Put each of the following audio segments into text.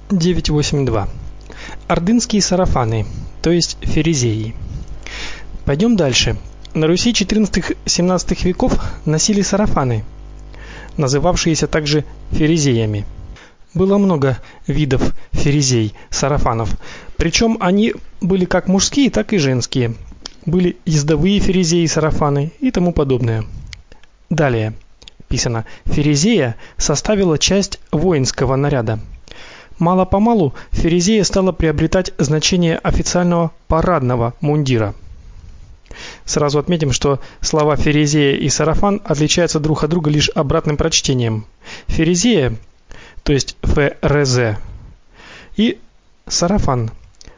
9.8.2. Ордынские сарафаны, то есть фарисеи. Пойдем дальше. На Руси XIV-XVII веков носили сарафаны, называвшиеся также фарисеями. Было много видов фарисей, сарафанов, причем они были как мужские, так и женские. Были ездовые фарисеи, сарафаны и тому подобное. Далее писано: фарисея составила часть воинского наряда. Мало-помалу фарисея стала приобретать значение официального парадного мундира. Сразу отметим, что слова фарисея и сарафан отличаются друг от друга лишь обратным прочтением. Фарисея, то есть ФРЗ, и сарафан,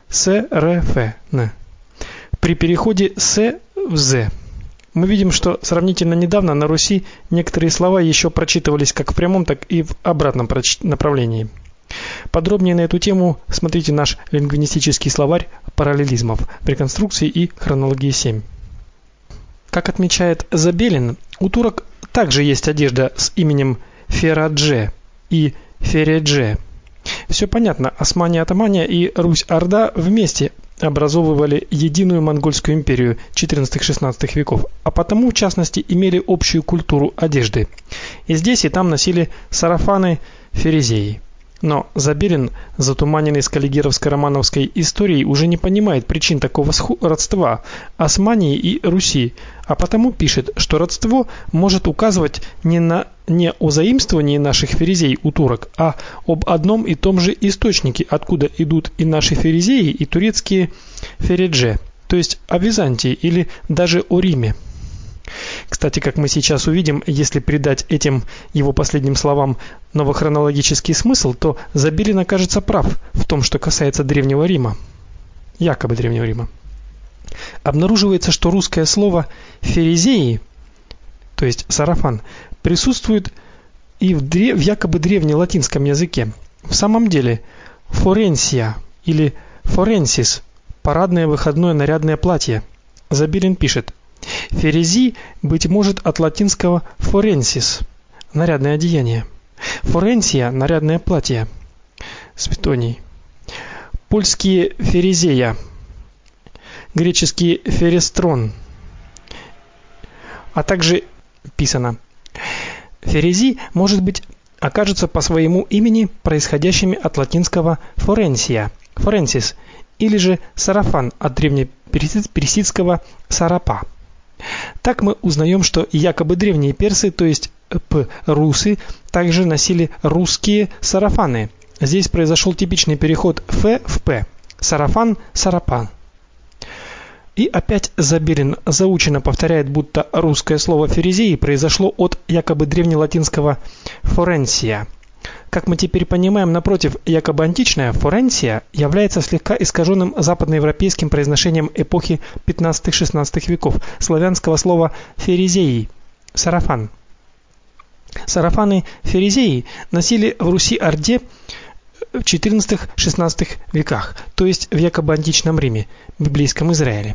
СРФН. При переходе с в з мы видим, что сравнительно недавно на Руси некоторые слова еще прочитывались как в прямом, так и в обратном направлении. Подробнее на эту тему смотрите наш лингвистический словарь параллелизмов при конструкции и хронологии 7. Как отмечает Забелин, у турок также есть одежда с именем Ферадже и Фередже. Все понятно, Османия-Атамания и Русь-Орда вместе образовывали единую монгольскую империю XIV-XVI веков, а потому в частности имели общую культуру одежды. И здесь и там носили сарафаны фарисеи. Но Забелин, затуманенный скаллигеровско-романовской историей, уже не понимает причин такого родства Османии и Руси, а потому пишет, что родство может указывать не о заимствовании наших фарисей у турок, а об одном и том же источнике, откуда идут и наши фарисеи, и турецкие фередже, то есть о Византии или даже о Риме. Кстати, как мы сейчас увидим, если придать этим его последним словам новохронологический смысл, то Забелин окажется прав в том, что касается Древнего Рима, якобы Древнего Рима. Обнаруживается, что русское слово фарисеи, то есть сарафан, присутствует и в якобы древнелатинском языке. В самом деле, форенсия или форенсис – парадное выходное нарядное платье. Забелин пишет: ферези, быть может, от латинского forensis – нарядное одеяние. Форенсия – нарядное платье. Светоний. Польские ферезея, греческий ферестрон. А также писано: ферези, может быть, окажутся по своему имени происходящими от латинского forensia – forensis, или же сарафан от древнеперсидского сарапа. Так мы узнаем, что якобы древние персы, то есть русы, также носили русские сарафаны. Здесь произошел типичный переход ф в п. Сарафан, сарапан. И опять Забелин заучено повторяет, будто русское слово фарисеи произошло от якобы древнелатинского форенсия. Как мы теперь понимаем, напротив, якобы античная форенсия является слегка искаженным западноевропейским произношением эпохи 15-16 веков славянского слова фарисеи – сарафан. Сарафаны фарисеи носили в Руси-Орде в XIV-XVI веках, то есть в якобы античном Риме, библейском Израиле.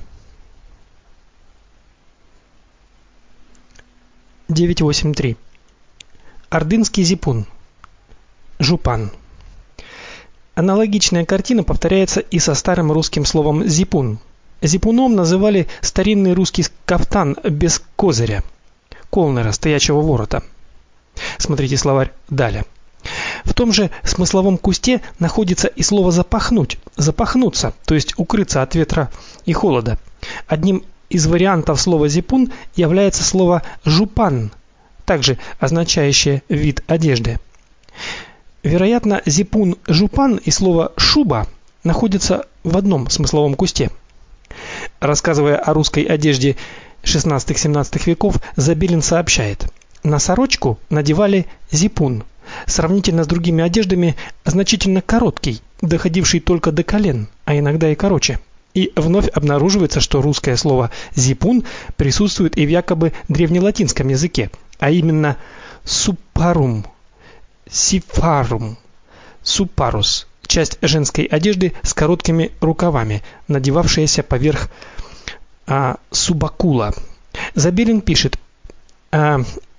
9.8.3. Ордынский зипун. Жупан. Аналогичная картина повторяется и со старым русским словом зипун. Зипуном называли старинный русский кафтан без козыря, колнера, стоячего ворота. Смотрите словарь далее. В том же смысловом кусте находится и слово запахнуть, запахнуться, то есть укрыться от ветра и холода. Одним из вариантов слова зипун является слово жупан, также означающее вид одежды. Вероятно, зипун-жупан и слово шуба находятся в одном смысловом кусте. Рассказывая о русской одежде XVI-XVII веков, Забелин сообщает: на сорочку надевали зипун, сравнительно с другими одеждами значительно короткий, доходивший только до колен, а иногда и короче. И вновь обнаруживается, что русское слово зипун присутствует и в якобы древнелатинском языке, а именно супарум, сифарум, супарус, часть женской одежды с короткими рукавами, надевавшаяся поверх субакула. Забелин пишет: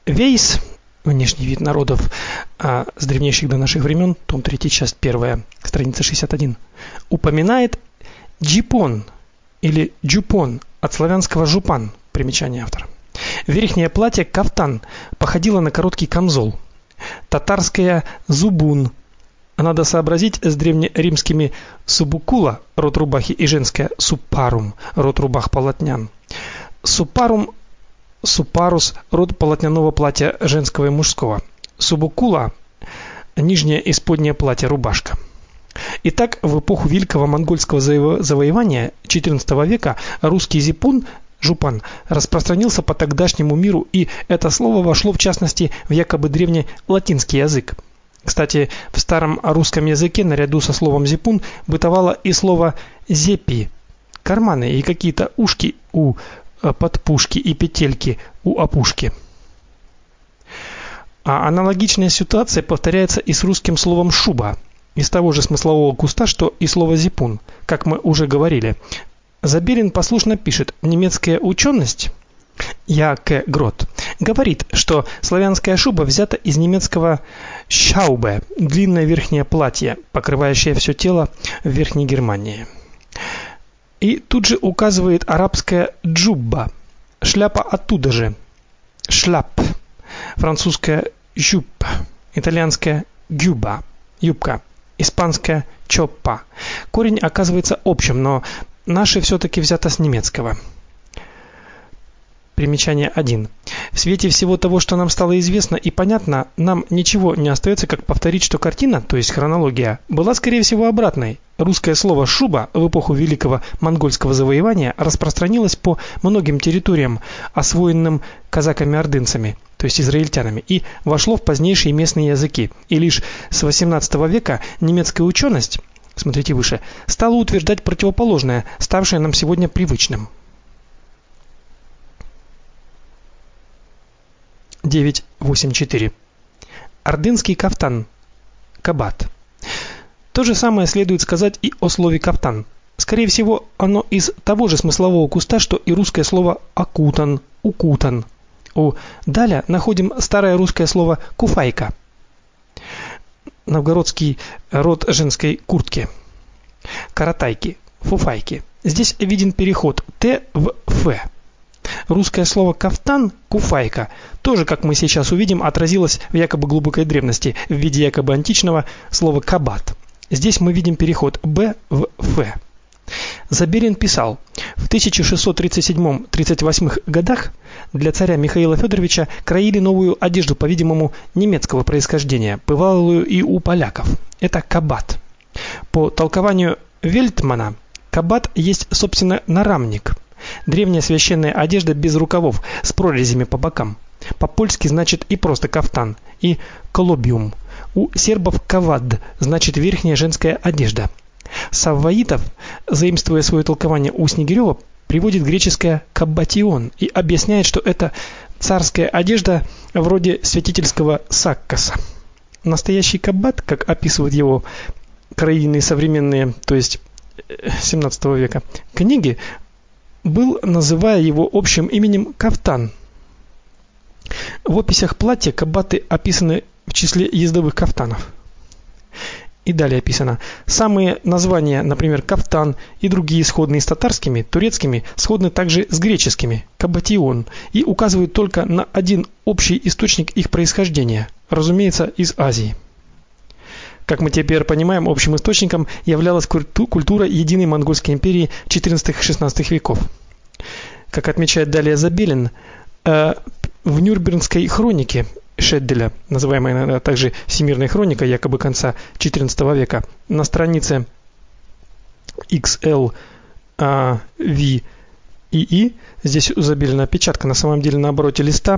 Вейс, внешний вид народов с древнейших до наших времен, том 3, часть 1, страница 61, упоминает джипон или джупон от славянского жупан, примечание автора. Верхнее платье кафтан походило на короткий камзол. Татарское зубун. Надо сообразить с древнеримскими субукула, род рубахи, и женское супарум, род рубах полотнян. Супарум, супарус, род полотняного платья женского и мужского. Субукула нижнее исподнее платье, рубашка. Итак, в эпоху великого монгольского завоевания XIV века русский зипун, жупан, распространился по тогдашнему миру, и это слово вошло в частности в якобы древнелатинский язык. Кстати, в старом русском языке наряду со словом зипун бытовало и слово зепи, карманы и какие-то ушки у подпушки и петельки у опушки. А аналогичная ситуация повторяется и с русским словом шуба, из того же смыслового куста, что и слово зипун, как мы уже говорили. Забелин послушно пишет: немецкая ученость Яке Грот говорит, что славянская шуба взята из немецкого шаубе, длинное верхнее платье, покрывающее все тело в Верхней Германии. И тут же указывает арабское джубба, шляпа оттуда же, шляп, французское жюп, итальянское гюба, юбка, испанское чоппа. Корень оказывается общим, но наше все-таки взято с немецкого. Примечание 1. В свете всего того, что нам стало известно и понятно, нам ничего не остается, как повторить, что картина, то есть хронология, была скорее всего обратной. Русское слово шуба в эпоху великого монгольского завоевания распространилось по многим территориям, освоенным казаками-ордынцами, то есть израильтянами, и вошло в позднейшие местные языки. И лишь с XVIII века немецкая ученость, смотрите выше, стала утверждать противоположное, ставшее нам сегодня привычным. 9.8.4. Ордынский кафтан. Кабат. То же самое следует сказать и о слове кафтан. Скорее всего, оно из того же смыслового куста, что и русское слово окутан, укутан. У Даля находим старое русское слово куфайка. Новгородский род женской куртки. Каратайки, фуфайки. Здесь виден переход Т в Ф. Русское слово кафтан, куфайка, тоже, как мы сейчас увидим, отразилось в якобы глубокой древности в виде якобы античного слова кабат. Здесь мы видим переход Б в Ф. Забелин писал: в 1637-38 годах для царя Михаила Федоровича краили новую одежду, по-видимому, немецкого происхождения, бывалую и у поляков. Это кабат. По толкованию Вельтмана, кабат есть, собственно, нарамник. Древняя священная одежда без рукавов, с прорезями по бокам. По-польски значит и просто кафтан, и колобиум. У сербов кавад значит верхняя женская одежда. Савваитов, заимствуя свое толкование у Снегирёва, приводит греческое каббатион и объясняет, что это царская одежда вроде святительского саккоса. Настоящий каббат, как описывают его краины современные, то есть 17 века, книги, был, называя его общим именем, кафтан. В описях платья каббаты описаны в числе ездовых кафтанов. И далее описано: самые названия, например, кафтан и другие сходные с татарскими, турецкими, сходны также с греческими, каббатион, и указывают только на один общий источник их происхождения, разумеется, из Азии. Как мы теперь понимаем, общим источником являлась культура единой монгольской империи XIV-XVI веков. Как отмечает далее Забелин, в Нюрнбергской хронике Шедделя, называемой иногда также Всемирной хроникой якобы конца XIV века, на странице XLVII, здесь у Забелина опечатка, на самом деле на обороте листа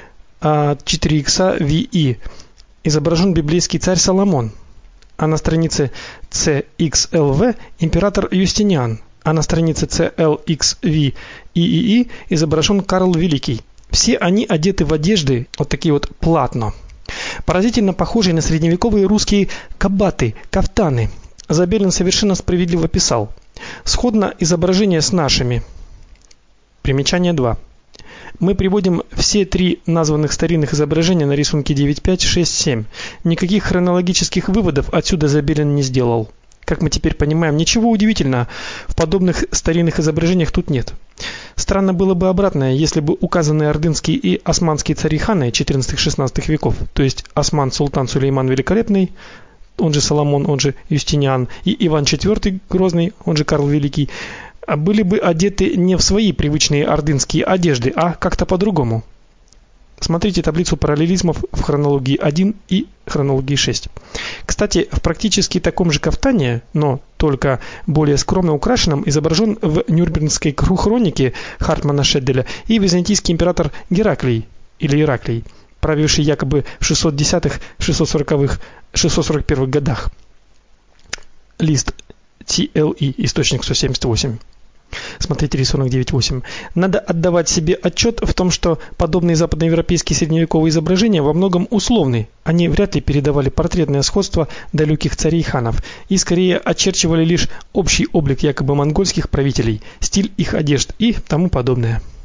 4XVI, изображен библейский царь Соломон, а на странице CXLV император Юстиниан, а на странице CLXV ИИ изображен Карл Великий. Все они одеты в одежды вот такие вот платно, поразительно похожие на средневековые русские кабаты, кафтаны. Забелин совершенно справедливо писал: сходно изображение с нашими. Примечание 2. Мы приводим все три названных старинных изображения на рисунке 9.5, 6, 7. Никаких хронологических выводов отсюда Забелин не сделал. Как мы теперь понимаем, ничего удивительного в подобных старинных изображениях тут нет. Странно было бы обратное, если бы указанные ордынские и османские цари-ханы XIV-XVI веков, то есть Осман Султан Сулейман Великолепный, он же Соломон, он же Юстиниан, и Иван IV Грозный, он же Карл Великий, были бы одеты не в свои привычные ордынские одежды, а как-то по-другому. Смотрите таблицу параллелизмов в хронологии 1 и хронологии 6. Кстати, в практически таком же кафтане, но только более скромно украшенном, изображен в Нюрнбергской хронике Хартмана Шедделя и византийский император Гераклий или Ираклий, правивший якобы в 610-х, 640-х, 641-х годах. Лист TLE, источник 178. Смотрите рисунок 9.8. Надо отдавать себе отчет в том, что подобные западноевропейские средневековые изображения во многом условны. Они вряд ли передавали портретное сходство далеких царей и ханов и скорее очерчивали лишь общий облик якобы монгольских правителей, стиль их одежд и тому подобное.